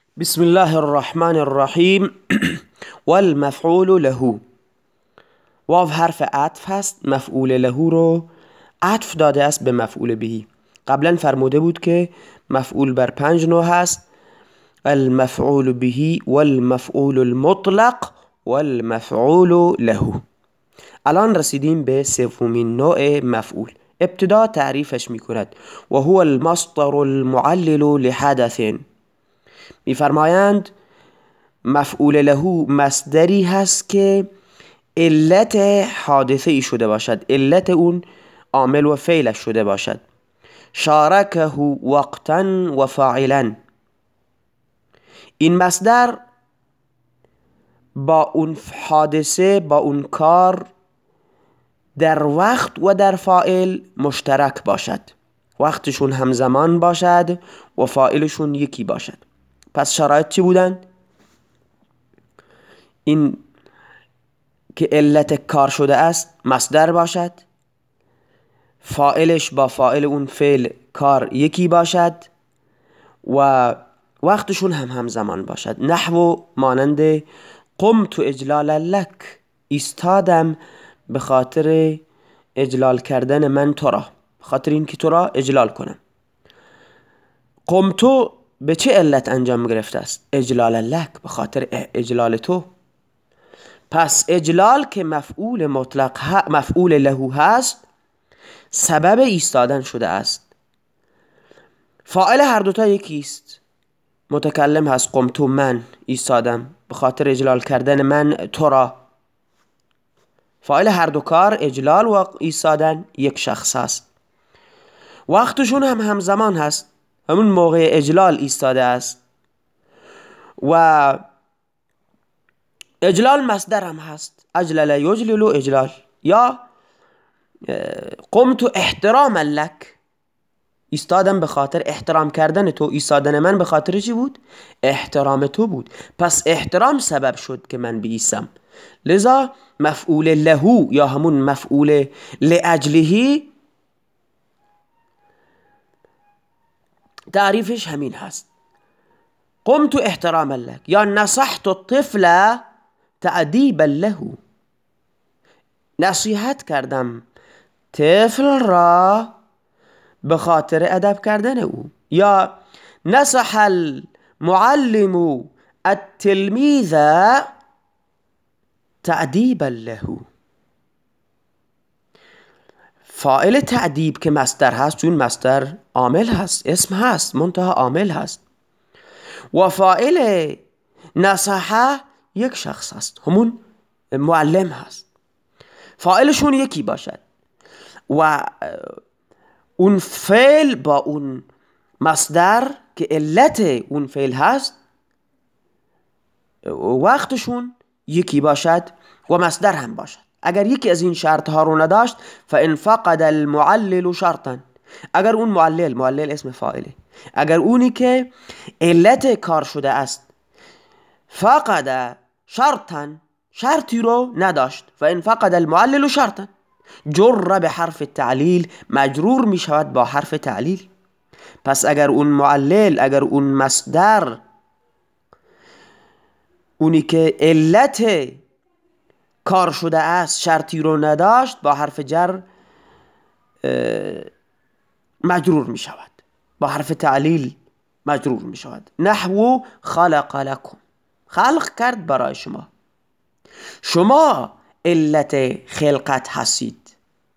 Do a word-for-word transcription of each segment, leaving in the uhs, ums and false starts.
بسم الله الرحمن الرحیم. والمفعول له. واو حرف عطف هست. مفعول له رو عطف داده است به مفعول بهی. قبلا فرموده بود که مفعول بر پنج نوع هست: المفعول بهی والمفعول المطلق والمفعول له. الان رسیدیم به سومین نوع مفعول. ابتدا تعریفش می کند: و هو المصدر المعلل لحدث. میفرمایند مفعول له مصدری هست که علت حادثه ای شده باشد، علت اون عامل و فعلش شده باشد. شارکه وقتا و فاعلا. این مصدر با اون حادثه، با اون کار در وقت و در فاعل مشترک باشد، وقتشون همزمان باشد و فاعلشون یکی باشد. پس شرایط چی بودن؟ این که علت کار شده است مصدر باشد، فاعلش با فاعل اون فعل کار یکی باشد و وقتشون هم همزمان باشد. نحو مانند قمت اجلالا لک، ایستادم به خاطر اجلال کردن من تو را، به خاطر اینکه تو را اجلال کنم. قمتو به چه علت انجام گرفته است؟ اجلالا لک، به خاطر اجلال تو. پس اجلال که مفعول مطلق مفعول له هست، سبب ایستادن شده است. فاعل هر دوتا یکیست. متکلم هست قمتو، من ایستادم به خاطر اجلال کردن من تو را. فاعل هر دو کار، اجلال و ایستادن، یک شخص هست. وقتشون هم همزمان هست، همون موقع اجلال ایستاده است و اجلال مصدر هم هست. اجلل یجلل اجلال. یا قمت احتراما لک، ایستادم به خاطر احترام کردن تو. ایستادن من به خاطر چی بود؟ احترام تو بود. پس احترام سبب شد که من بیستم. لذا مفعول له یا همون مفعول لاجلهی تعریفش همین هست: قمت احتراما لک یا نصحت الطفل تعذیبا له، نصیحت کردم طفل را به خاطر ادب کردن او. یا نصح المعلم التلمیذ تعذیبا له. فاعل تعذیب که مصدر هست، چون مصدر عامل هست، اسم هست منتها عامل هست، و فاعل نصح یک شخص هست، همون معلم هست. فاعلشون یکی باشد و اون فعل با اون مصدر که علت اون فعل هست وقتشون یکی باشد و مصدر هم باشد. اگر یکی از این شرط ها رو نداشت، فان فقد المعلل شرطا، اگر اون معلل، معلل اسم فاعله، اگر اونی که علت کار شده است فقد شرطا، شرطی رو نداشت، فان فقد المعلل شرطا جر به حرف تعلیل، مجرور می شود با حرف تعلیل. پس اگر اون معلل، اگر اون مصدر، اونی که علت کار شده است شرطی رو نداشت، با حرف جر مجرور می شود، با حرف تعلیل مجرور می شود. نحو خلق لکم، خلق کرد برای شما، شما علت خلقت هستید،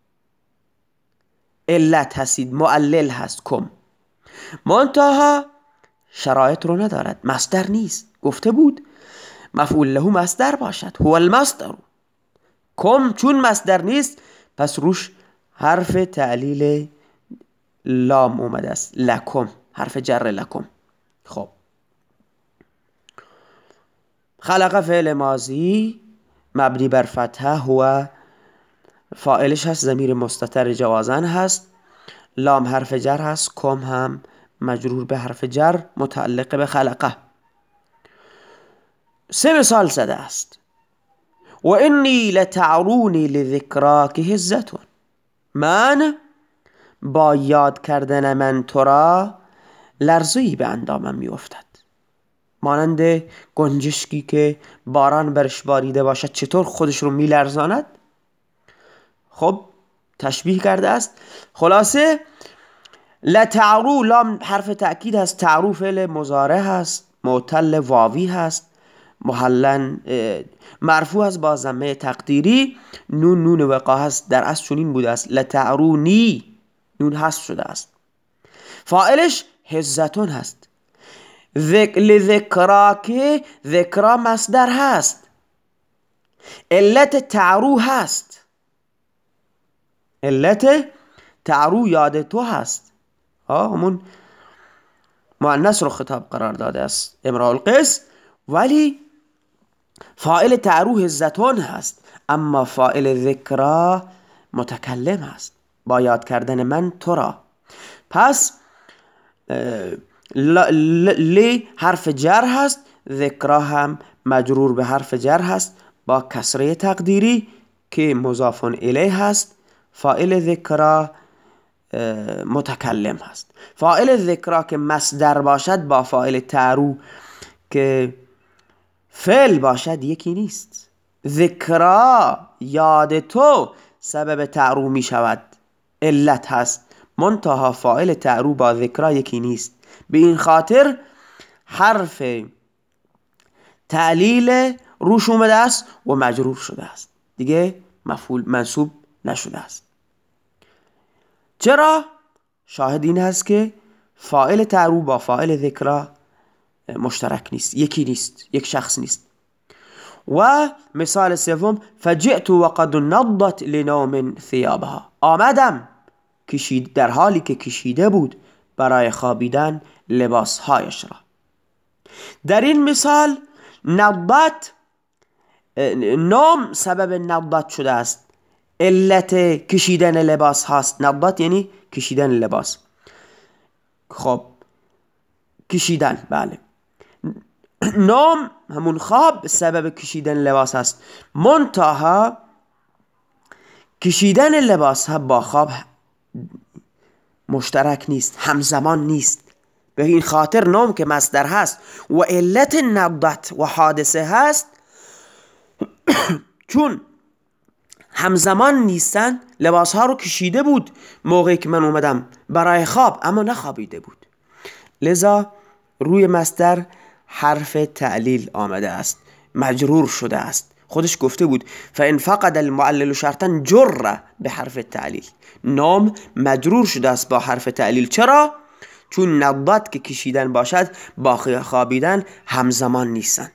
علت هستید، معلل هست کم. منتها شرایط رو ندارد، مصدر نیست. گفته بود مفعول له مصدر باشد، هو المصدر. کم چون مصدر نیست، پس روش حرف تعلیل لام اومده است، لکم، حرف جر لکم. خب خلق فعل ماضی مبنی بر فتحه، هو فاعلش هست، ضمیر مستتر جوازن هست، لام حرف جر هست، کم هم مجرور به حرف جر متعلق به خلقه. سه مثال زده است: و انی لتعرونی لذکراک هزتون، من با یاد کردن من تو را لرزه‌ای به اندامم می افتد. مانند گنجشکی که باران برش باریده باشد چطور خودش رو میلرزاند. خب تشبیه کرده است. خلاصه لتعرو لام حرف تأکید هست، تعرو فعل مضارع هست، معتل واوی هست، محلن مرفوع است با ضمه تقدیری، نون نون وقا هست، در اصل چنین بوده است لتعرونی، نون حذف شده است. فاعلش حزتون هست. لذکرا که ذکرا مصدر هست، علت تعرو هست، علت تعرو یاد تو هست، همون مؤنث رو خطاب قرار داده است امرأ القیس، ولی فاعل تعرو حزتون هست، اما فاعل ذکرا متکلم هست با یاد کردن من تو را. پس لی حرف جر هست، ذکرا هم مجرور به حرف جر هست با کسره تقدیری که مضاف الیه هست. فاعل ذکرا متکلم هست. فاعل ذکرا که مصدر باشد با فاعل تعرو که فعل باشد یکی نیست. ذکرا یاد تو سبب تعرو می شود، علت هست، منتها فاعل تعرو با ذکرا یکی نیست. به این خاطر حرف تعلیل روش اومده است و مجرور شده است، دیگه مفعول منصوب نشده است. چرا؟ شاهد این هست که فاعل تعرو با فاعل ذکرا مشترک نیست، یکی نیست، یک شخص نیست. و مثال سوم فجئت وقد نضت لنوم ثيابها، آمدم کشید در حالی که کشیده بود برای خوابیدن لباسهایش را. در این مثال نضت نوم سبب نضت شده است، علت کشیدن لباس هاست. نضت یعنی کشیدن لباس. خب کشیدن، بله. نوم همون خواب سبب کشیدن لباس هست، منتها کشیدن لباس ها با خواب مشترک نیست، همزمان نیست. به این خاطر نوم که مصدر هست و علت نضت و حادثه هست، چون همزمان نیستن، لباس ها رو کشیده بود موقعی که من اومدم برای خواب، اما نخوابیده بود، لذا روی مصدر حرف تعلیل آمده است، مجرور شده است. خودش گفته بود فإن فقد المعلل شرطا جر به حرف تعلیل. نام مجرور شده است با حرف تعلیل. چرا؟ چون نضت که کشیدن باشد با خوابیدن همزمان نیستن.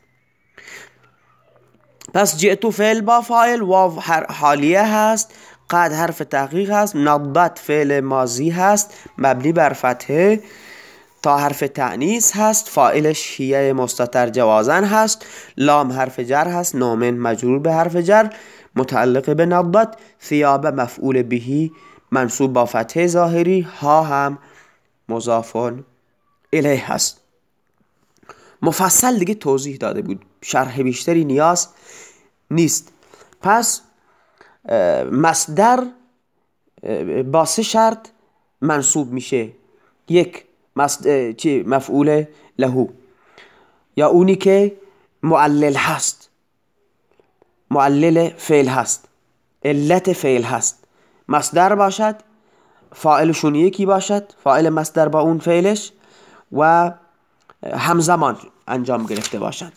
پس جئتو فعل با فاعل، واو حالیه هست، قد حرف تحقیق هست، نضت فعل ماضی هست مبنی بر فتحه، تا حرف تأنیث هست، فاعلش هیه مستتر جوازن هست، لام حرف جر هست، نومن مجرور به حرف جر متعلق به نضت، ثیاب مفعول بهی منصوب با فتحه ظاهری، ها هم مضافون الیه هست. مفصل دیگه توضیح داده بود، شرح بیشتری نیاز نیست. پس مصدر با سه شرط منصوب میشه. یک، چی مفعول لهو، یا اونی که معلل هست، معلل فعل هست، علت فعل هست، مصدر باشد، فاعلشون یکی باشد، فاعل مصدر با اون فعلش، و همزمان انجام گرفته باشد.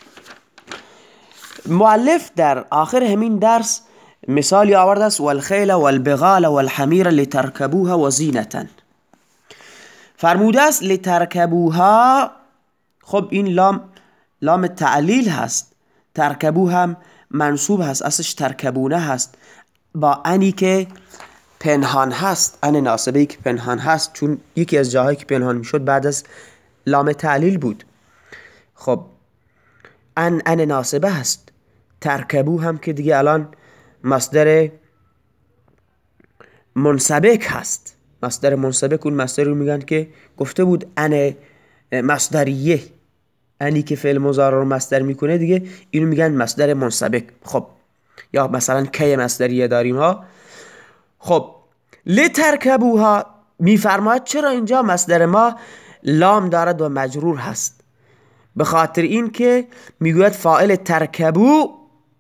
مؤلف در آخر همین درس مثالی آورده است والخیل والبغال والحمیر لترکبوها وزینة. فرموده است لترکبوها. خب این لام لام تعلیل هست، ترکبو هم منصوب هست، اصلش ترکبونه هست با انی که پنهان هست، ان ناسبه‌ای که پنهان هست، چون یکی از جاهایی که پنهان میشد بعد از لام تعلیل بود. خب ان ان ناسبه هست، ترکبو هم که دیگه الان مصدر منسبک هست. مصدر منسبک اون مصدر رو میگن که گفته بود ان مصدریه، انی که فعل مضارع رو مصدر میکنه دیگه اینو میگن مصدر منسبک. خب یا مثلا کی مصدریه داریم ها. خب لترکبوها میفرماید چرا اینجا مصدر ما لام دارد و مجرور هست؟ به خاطر این که میگوید فاعل ترکبو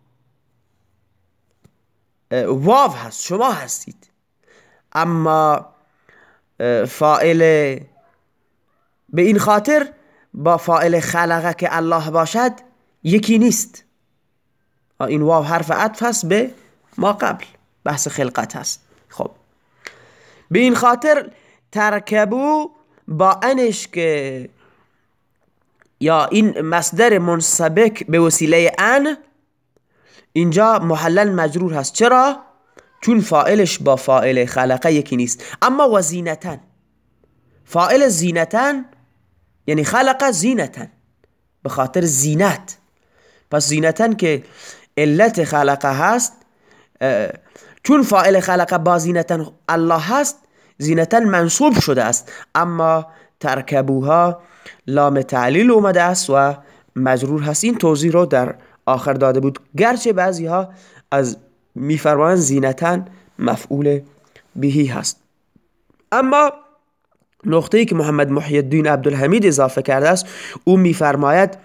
واو هست، شما هستید، اما فاعل به این خاطر با فاعل خلقه که الله باشد یکی نیست. این واو حرف عطف هست به ما قبل، بحث خلقت هست. خب به این خاطر ترکبو با انش که یا این مصدر منسبک به وسیله ان اینجا محلل مجرور هست. چرا؟ چون فاعلش با فاعل خلقه یکی نیست. اما و زینتن، فاعل زینتن یعنی خلق زینتن، به خاطر زینت. پس زینتن که علت خلقه هست، چون فاعل خلقه با زینتن الله هست، زینتن منصوب شده است، اما ترکبوها لام تعلیل اومده است و مجرور هست. این توضیح رو در آخر داده بود، گرچه بعضی ها از میفرمایند زینتن مفعول بهی هست. اما نقطه‌ای که محمد محی الدین عبدالحمید اضافه کرده است، او میفرماید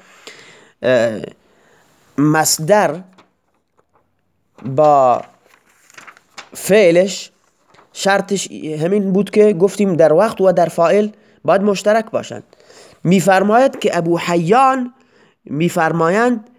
مصدر با فعلش شرطش همین بود که گفتیم در وقت و در فاعل باید مشترک باشند. میفرماید که ابو حیان میفرمایند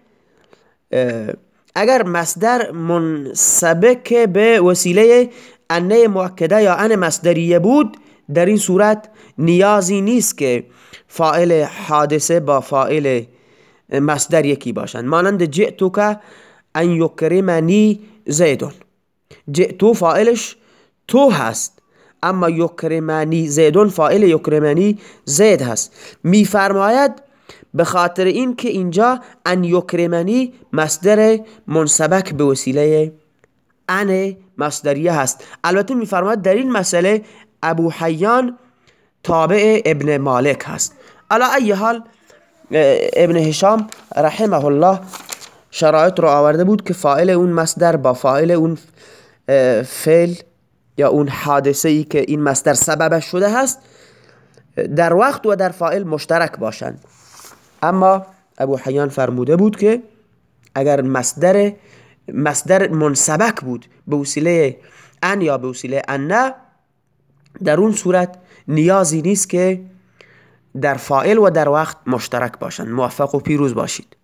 اگر مصدر منسبک به وسیله انه مؤکده یا ان مصدریه بود، در این صورت نیازی نیست که فاعل حادثه با فاعل مصدر یکی باشند. مانند جئتو که ان یکرمنی زیدون، جئتو فاعلش تو هست، اما یکرمنی زیدون فاعل یکرمنی زید هست. میفرماید به خاطر این که اینجا ان یکرمنی مصدر منسبک به وسیله ان مصدریه هست. البته میفرماید در این مسئله ابو حیان تابع ابن مالک هست. علی ای حال ابن هشام رحمه الله شرایط رو آورده بود که فاعل اون مصدر با فاعل اون فعل یا اون حادثه ای که این مصدر سببش شده هست در وقت و در فاعل مشترک باشند. اما ابو حیان فرموده بود که اگر مصدر مصدر منسبک بود به وسیله ان یا به وسیله ان، در اون صورت نیازی نیست که در فاعل و در وقت مشترک باشند. موفق و پیروز باشید.